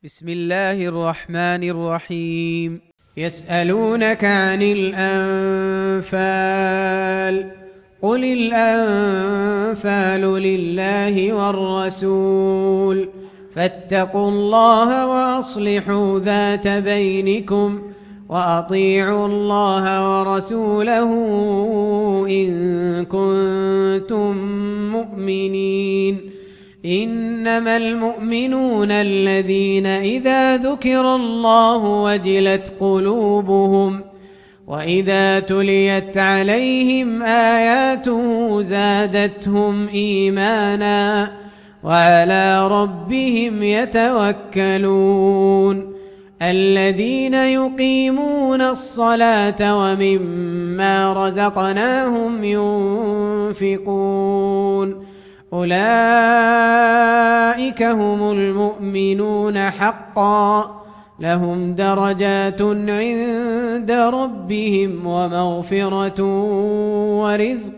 بسم الله الرحمن الرحيم. يسألونك عن الأنفال قل الأنفال لله والرسول فاتقوا الله وأصلحوا ذات بينكم وأطيعوا الله ورسوله إن كنتم مؤمنين. إنما المؤمنون الذين إذا ذكر الله وجلت قلوبهم وإذا تليت عليهم آياته زادتهم إيمانا وعلى ربهم يتوكلون. الذين يقيمون الصلاة ومما رزقناهم ينفقون أولئك هم المؤمنون حقا لهم درجات عند ربهم ومغفرة ورزق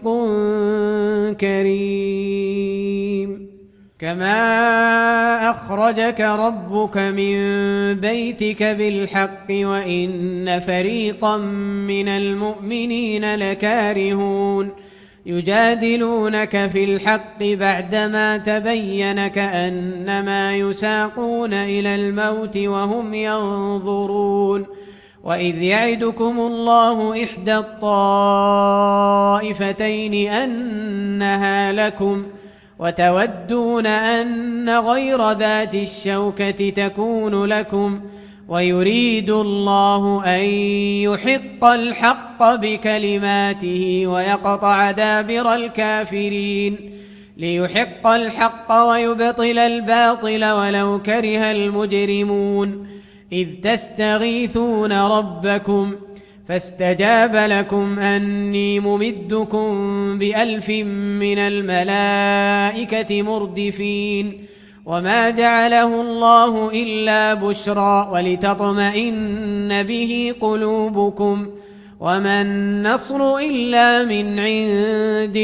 كريم. كما أخرجك ربك من بيتك بالحق وإن فريقا من المؤمنين لكارهون يجادلونك في الحق بعدما تبين كأنما يساقون إلى الموت وهم ينظرون. وإذ يعدكم الله إحدى الطائفتين أنها لكم وتودون أن غير ذات الشوكة تكون لكم ويريد الله أن يحق الحق بكلماته ويقطع دابر الكافرين ليحق الحق ويبطل الباطل ولو كره المجرمون. إذ تستغيثون ربكم فاستجاب لكم أني ممدكم ب1000 من الملائكة مردفين. وما جعله الله إلا بشرى ولتطمئن به قلوبكم وما النصر إلا من عند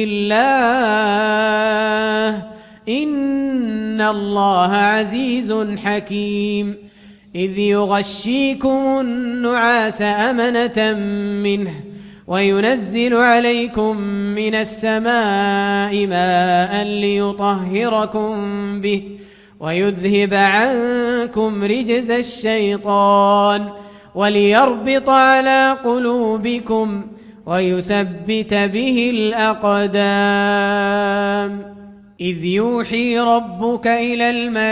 الله إن الله عزيز حكيم. إذ يغشيكم النعاس أمنة منه وينزل عليكم من السماء ماء ليطهركم به ويذهب عنكم رجز الشيطان وليربط على قلوبكم ويثبت به الأقدام. إذ يوحي ربك إلى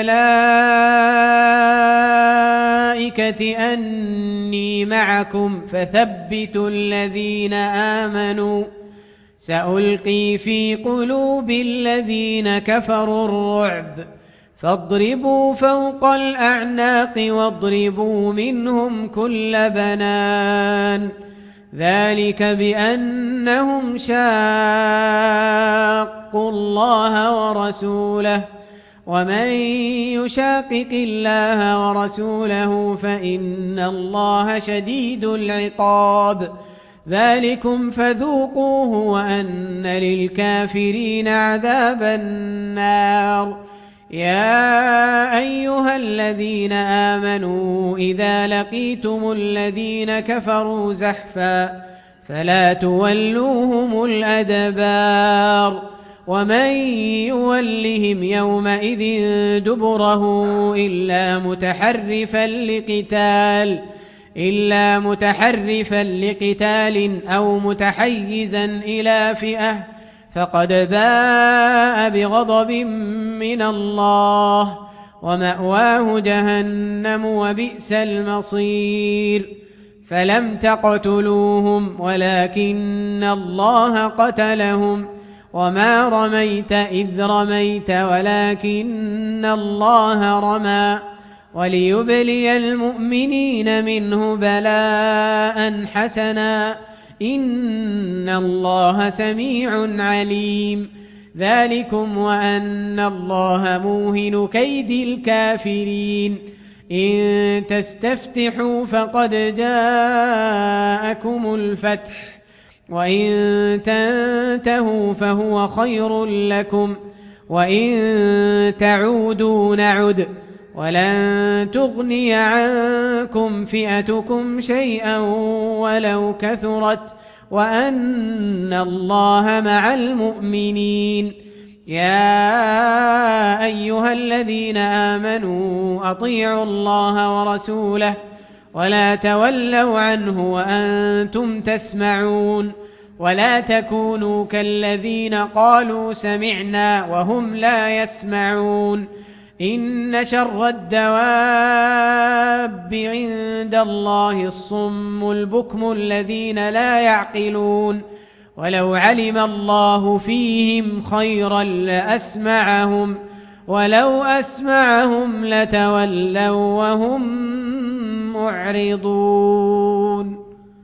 الملائكة أني معكم فثبتوا الذين آمنوا سألقي في قلوب الذين كفروا الرعب فاضربوا فوق الأعناق واضربوا منهم كل بنان. ذلك بأنهم شاقوا الله ورسوله ومن يشاقق الله ورسوله فإن الله شديد العقاب. ذلكم فذوقوه وأن للكافرين عذاب النار. يا أيها الذين آمنوا إذا لقيتم الذين كفروا زحفا فلا تولوهم الأدبار ومن يولهم يومئذ دبره إلا متحرفا لقتال أو متحيزا إلى فئة فقد باء بغضب من الله ومأواه جهنم وبئس المصير. فلم تقتلوهم ولكن الله قتلهم وما رميت إذ رميت ولكن الله رمى وليبلي المؤمنين منه بلاء حسنا إن الله سميع عليم. ذلكم وأن الله موهن كيد الكافرين. إن تستفتحوا فقد جاءكم الفتح وإن تنتهوا فهو خير لكم وإن تعودوا نعد ولن تغني عنكم فئتكم شيئا ولو كثرت وأن الله مع المؤمنين. يا أيها الذين آمنوا أطيعوا الله ورسوله ولا تولوا عنه وأنتم تسمعون ولا تكونوا كالذين قالوا سمعنا وهم لا يسمعون. إن شر الدواب عند الله الصم البكم الذين لا يعقلون. ولو علم الله فيهم خيرا لأسمعهم ولو أسمعهم لتولوا وهم معرضون.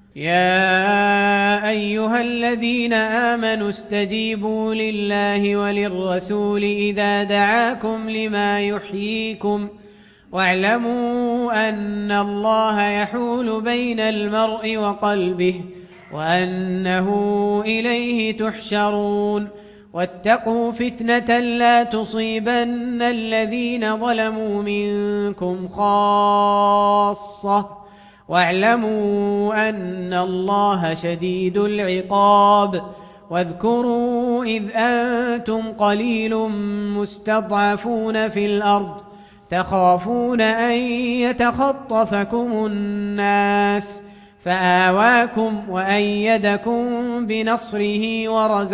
يا أيها الذين آمنوا استجيبوا لله وللرسول إذا دعاكم لما يحييكم واعلموا أن الله يحول بين المرء وقلبه وأنه إليه تحشرون. واتقوا فتنة لا تصيبن الذين ظلموا منكم خاصة واعلموا أن الله شديد العقاب. واذكروا إذ أنتم قليل مستضعفون في الأرض تخافون أن يتخطفكم الناس فآواكم وأيدكم بنصره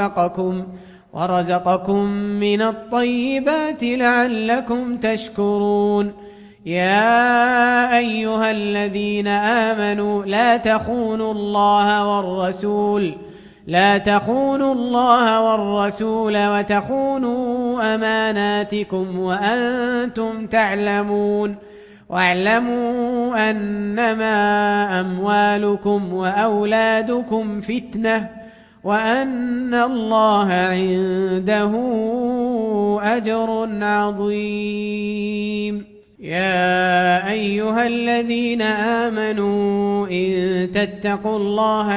ورزقكم من الطيبات لعلكم تشكرون. يا أيها الذين آمنوا لا تخونوا الله والرسول وتخونوا أماناتكم وأنتم تعلمون. واعلموا أنما أموالكم وأولادكم فتنة وأن الله عنده أجر عظيم. يا أيها الذين آمنوا إن تتقوا الله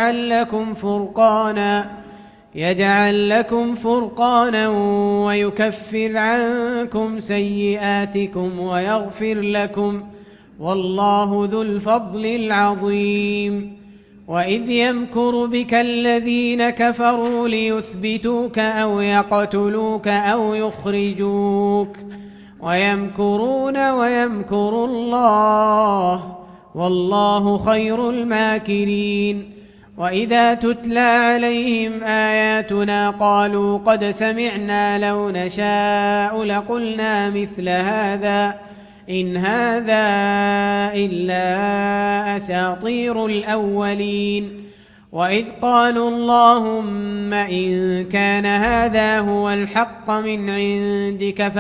يجعل لكم فرقانا ويكفر عنكم سيئاتكم ويغفر لكم والله ذو الفضل العظيم. وإذ يمكر بك الذين كفروا ليثبتوك أو يقتلوك أو يخرجوك ويمكرون ويمكر الله والله خير الماكرين. وإذا تتلى عليهم آياتنا قالوا قد سمعنا لو نشاء لقلنا مثل هذا إن هذا إلا أساطير الأولين. وإذ قالوا اللهم إن كان هذا هو الحق من عندك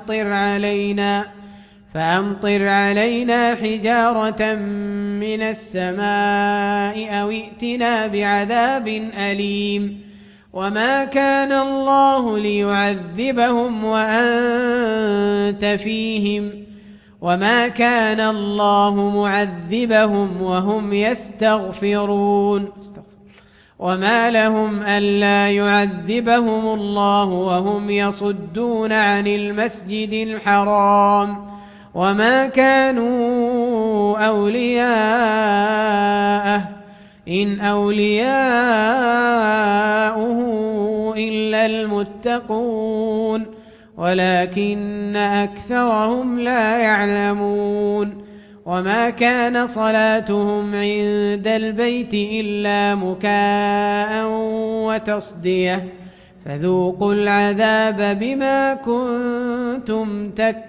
فأمطر علينا حجارة من السماء أو ائتنا بعذاب أليم. وما كان الله ليعذبهم وأنت فيهم وما كان الله معذبهم وهم يستغفرون. وما لهم ألا يعذبهم الله وهم يصدون عن المسجد الحرام وما كانوا أولياءه إن أولياؤه إلا المتقون ولكن أكثرهم لا يعلمون. وما كان صلاتهم عند البيت إلا مكاء وتصدية فذوقوا العذاب بما كنتم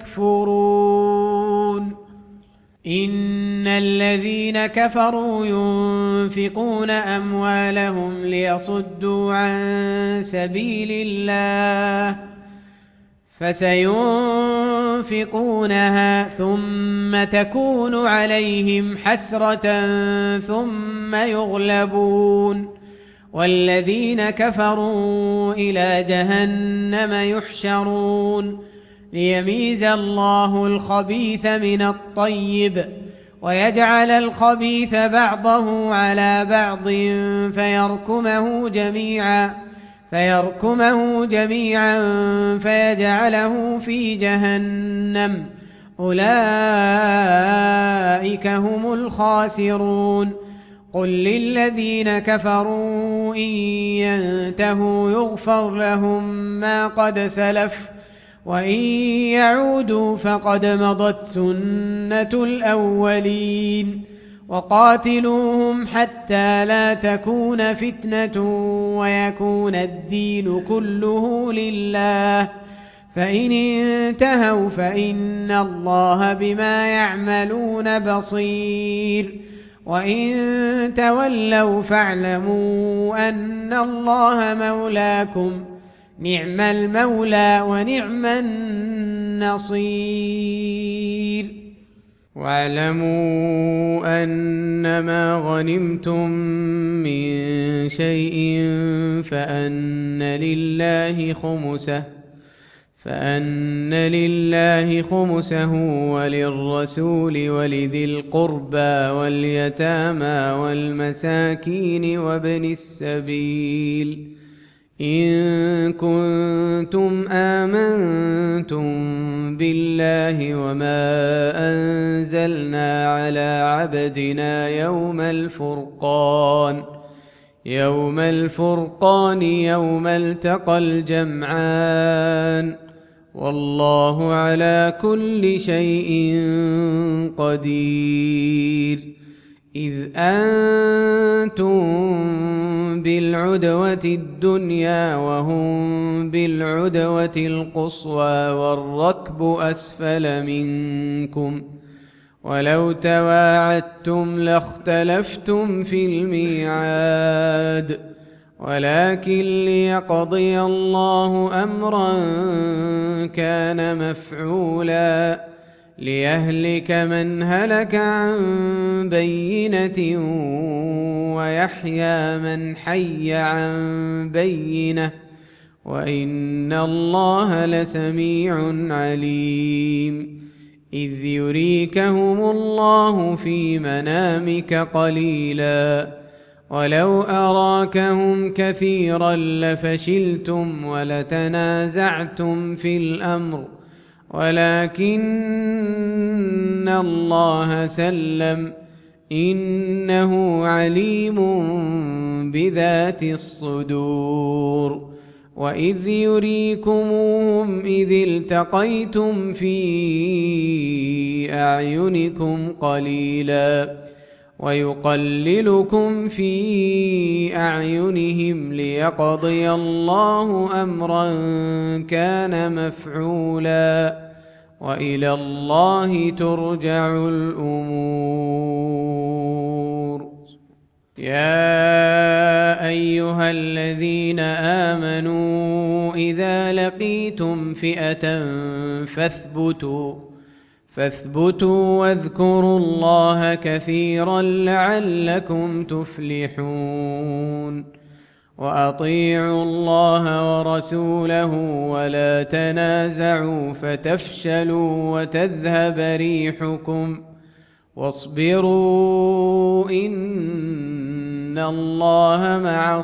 تكفرون. إن الذين كفروا ينفقون أموالهم ليصدوا عن سبيل الله فسينفقونها ثم تكون عليهم حسرة ثم يغلبون والذين كفروا إلى جهنم يحشرون ليميز الله الخبيث من الطيب ويجعل الخبيث بعضه على بعض فيركمه جميعا فيجعله في جهنم أولئك هم الخاسرون قل للذين كفروا إن ينتهوا يغفر لهم ما قد سلف وإن يعودوا فقد مضت سنة الأولين وقاتلوهم حتى لا تكون فتنة ويكون الدين كله لله فإن انتهوا فإن الله بما يعملون بصير وإن تولوا فاعلموا أن الله مولاكم نعم المولى ونعم النصير واعلموا أنما غنمتم من شيء فأن لله خمسه وللرسول ولذي القربى واليتامى والمساكين وابن السبيل إن كنتم آمنتم بالله وما أنزلنا على عبدنا يوم الفرقان يوم التقى الجمعان والله على كل شيء قدير إذ أنتم بالعدوة الدنيا وهم بالعدوة القصوى والركب أسفل منكم ولو تواعدتم لاختلفتم في الميعاد ولكن ليقضي الله أمرا كان مفعولا ليهلك من هلك عن بينة ويحيى من حي عن بينة وإن الله لسميع عليم إذ يريكهم الله في منامك قليلا ولو أراكهم كثيرا لفشلتم ولتنازعتم في الأمر ولكن الله سلم إنه عليم بذات الصدور وإذ يريكموهم إذ التقيتم في أعينكم قليلا ويقللكم في أعينهم ليقضي الله أمرا كان مفعولا وإلى الله ترجع الأمور يا أيها الذين آمنوا إذا لقيتم فئة فاثبتوا واذكروا الله كثيرا لعلكم تفلحون وأطيعوا الله ورسوله ولا تنازعوا فتفشلوا وتذهب ريحكم واصبروا إن الله مع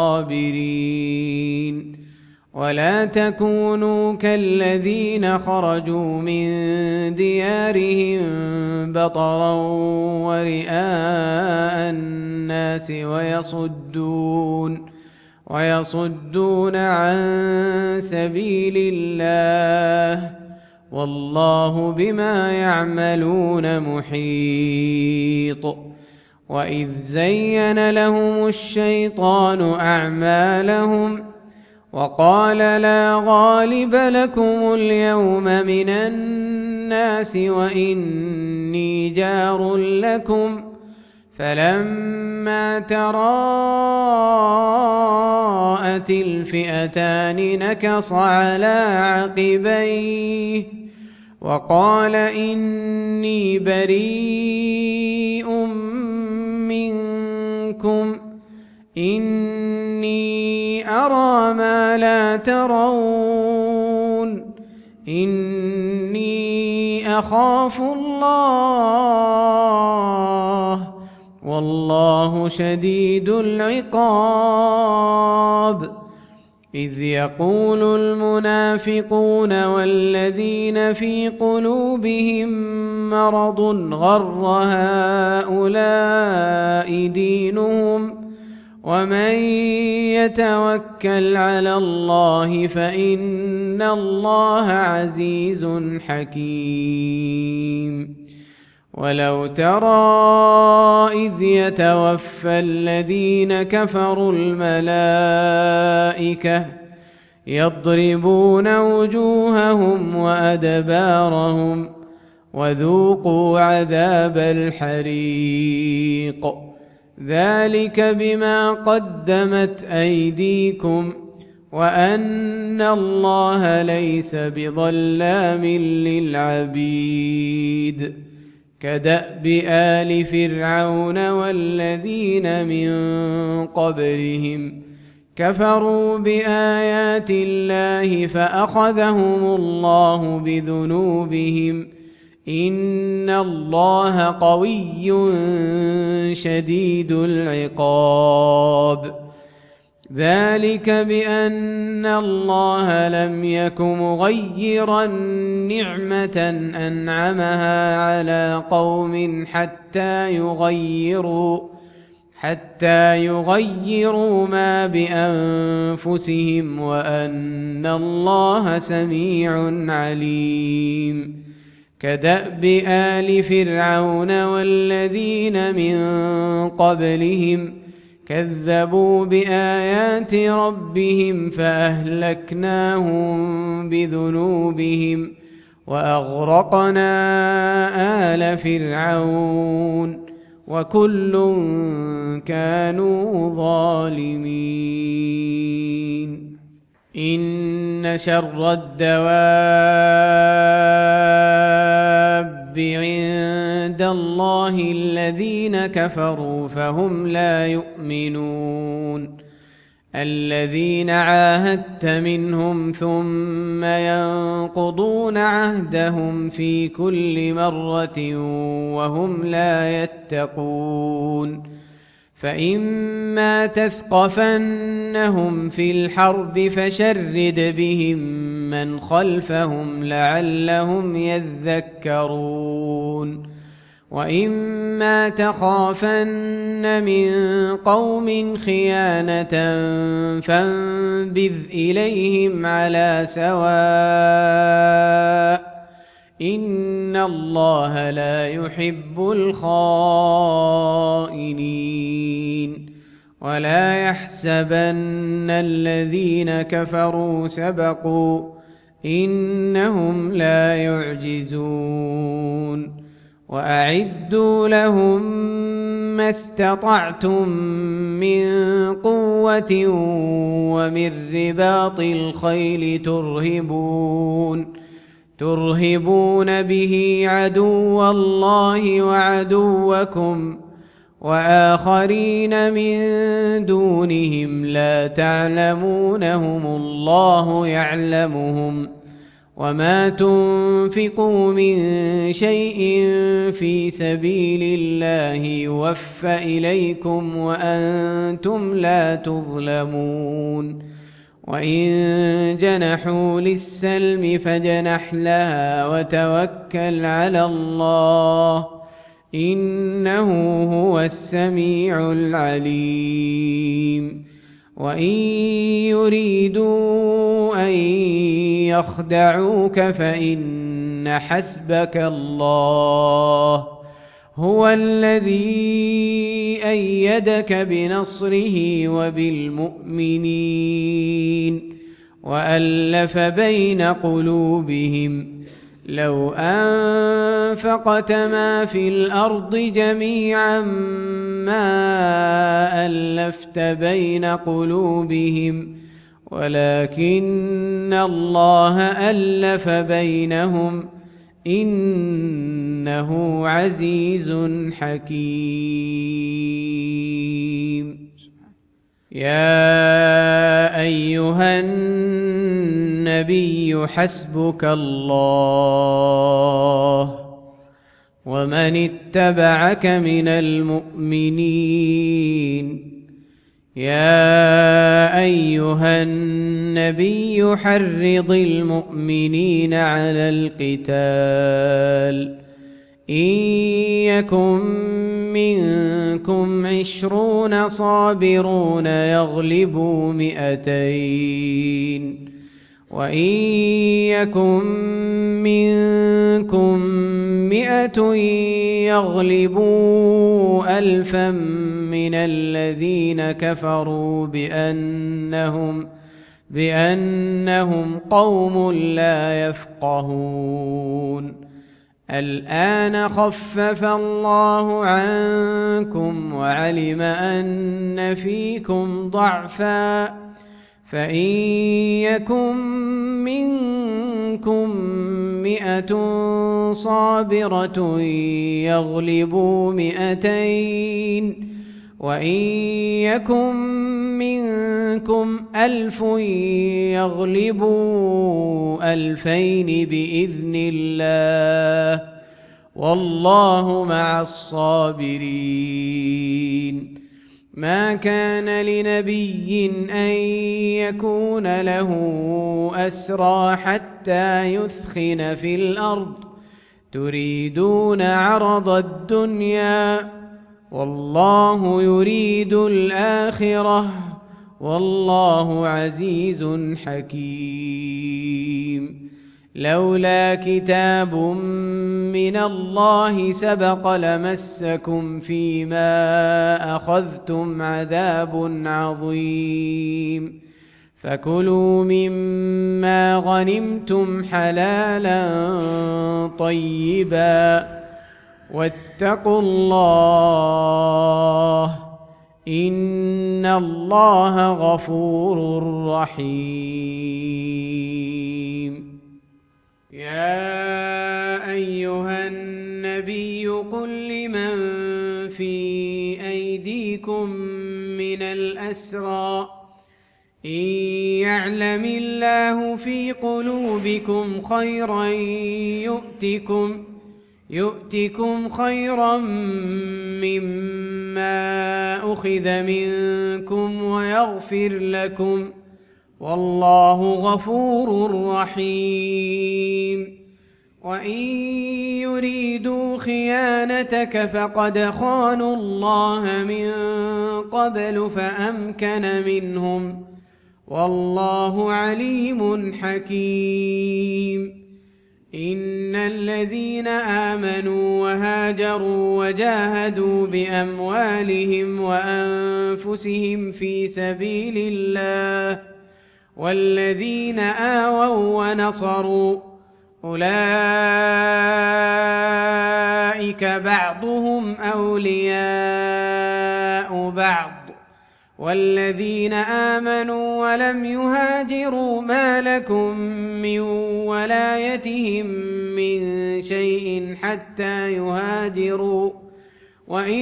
الصابرين ولا تكونوا كالذين خرجوا من ديارهم بطرا ورئاء الناس ويصدون عن سبيل الله والله بما يعملون محيط وإذ زين لهم الشيطان أعمالهم وقال لا غالب لكم اليوم من الناس وإني جار لكم فلما تراءت الفئتان نكص على عقبيه وقال إني بريء منكم إني أرى ما لا ترون إني أخاف الله والله شديد العقاب إذ يقول المنافقون والذين في قلوبهم مرض غر هؤلاء دينهم ومن يتوكل على الله فإن الله عزيز حكيم. ولو ترى إذ يتوفى الذين كفروا الملائكة يضربون وجوههم وأدبارهم وذوقوا عذاب الحريق ذلك بما قدمت أيديكم وأن الله ليس بظلام للعبيد. كدأب آل فرعون والذين من قبلهم كفروا بآيات الله فأخذهم الله بذنوبهم إن الله قوي شديد العقاب. ذلك بأن الله لم يك مغيرا نعمة أنعمها على قوم حتى يغيروا ما بأنفسهم وأن الله سميع عليم. كدأب آل فرعون والذين من قبلهم كذبوا بآيات ربهم فأهلكناهم بذنوبهم وأغرقنا آل فرعون وكل كانوا ظالمين. إن شر الدواب عند الله الذين كفروا فهم لا يؤمنون. الذين عاهدت منهم ثم ينقضون عهدهم في كل مرة وهم لا يتقون. فإما تثقفنهم في الحرب فشرد بهم من خلفهم لعلهم يذكرون. وإما تخافن من قوم خيانة فانبذ إليهم على سواء إن الله لا يحب الخائنين. ولا يحسبن الذين كفروا سبقوا إنهم لا يعجزون. وأعدوا لهم ما استطعتم من قوة ومن رباط الخيل ترهبون به عدو الله وعدوكم وآخرين من دونهم لا تعلمونهم الله يعلمهم. وما تنفقوا من شيء في سبيل الله يوفى إليكم وأنتم لا تظلمون. وإن جنحوا للسلم فاجنح لها وتوكل على الله إنه هو السميع العليم. وإن يريدوا أن يخدعوك فإن حسبك الله هو الذي أيدك بنصره وبالمؤمنين وألف بين قلوبهم لو أنفقت ما في الأرض جميعا ما ألفت بين قلوبهم ولكن الله ألف بينهم إنه عزيز حكيم. يا أيها النبي حسبك الله ومن اتبعك من المؤمنين. يا أيها النبي حرض المؤمنين على القتال إن يكن منكم 20 صابرون يغلبوا 200 وإن يكن منكم 100 يغلبوا 1000 من الذين كفروا بأنهم قوم لا يفقهون. الآن خفف الله عنكم وعلم أن فيكم ضعفا فإن يكن منكم 100 صابرة يغلبوا 200 وإن يكن منكم 1000 يغلبوا 2000 بإذن الله والله مع الصابرين. ما كان لنبي أن يكون له أسرى حتى يثخن في الأرض تريدون عرض الدنيا والله يريد الآخرة والله عزيز حكيم. لولا كتاب من الله سبق لمسكم فيما أخذتم عذاب عظيم فكلوا مما غنمتم حلالا طيبا واتقوا الله إن الله غفور رحيم. يا أيها النبي قل لمن في أيديكم من الأسرى إن يعلم الله في قلوبكم خيرا يؤتكم خيرا مما أخذ منكم ويغفر لكم والله غفور رحيم. وإن يريدوا خيانتك فقد خانوا الله من قبل فأمكن منهم والله عليم حكيم. إن الذين آمنوا وهاجروا وجاهدوا بأموالهم وأنفسهم في سبيل الله والذين آووا ونصروا أولئك بعضهم أولياء بعض والذين آمنوا ولم يهاجروا ما لكم من ولايتهم من شيء حتى يهاجروا وإن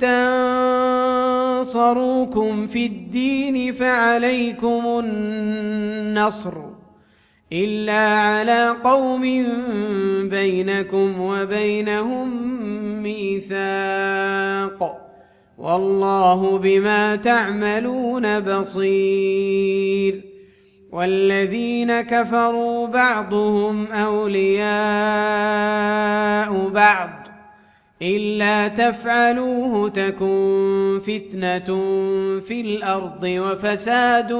استنصروكم في الدين فعليكم النصر إلا على قوم بينكم وبينهم ميثاق والله بما تعملون بصير. والذين كفروا بعضهم أولياء بعض إلا تفعلوه تكن فتنة في الأرض وفساد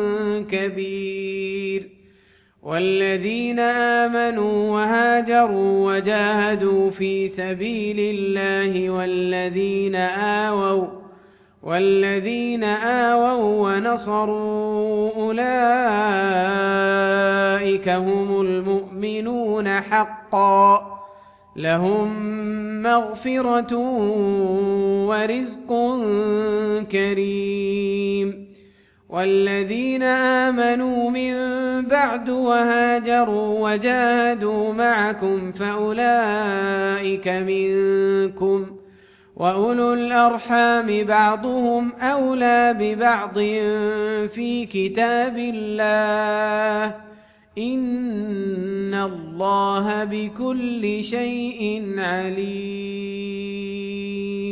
كبير. والذين آمنوا وهاجروا وجاهدوا في سبيل الله والذين آووا ونصروا أولئك هم المؤمنون حقا لهم مغفرة ورزق كريم. والذين آمنوا من بعد وهاجروا وجاهدوا معكم فأولئك منكم وأولو الأرحام بعضهم أولى ببعض في كتاب الله إن الله بكل شيء عليم.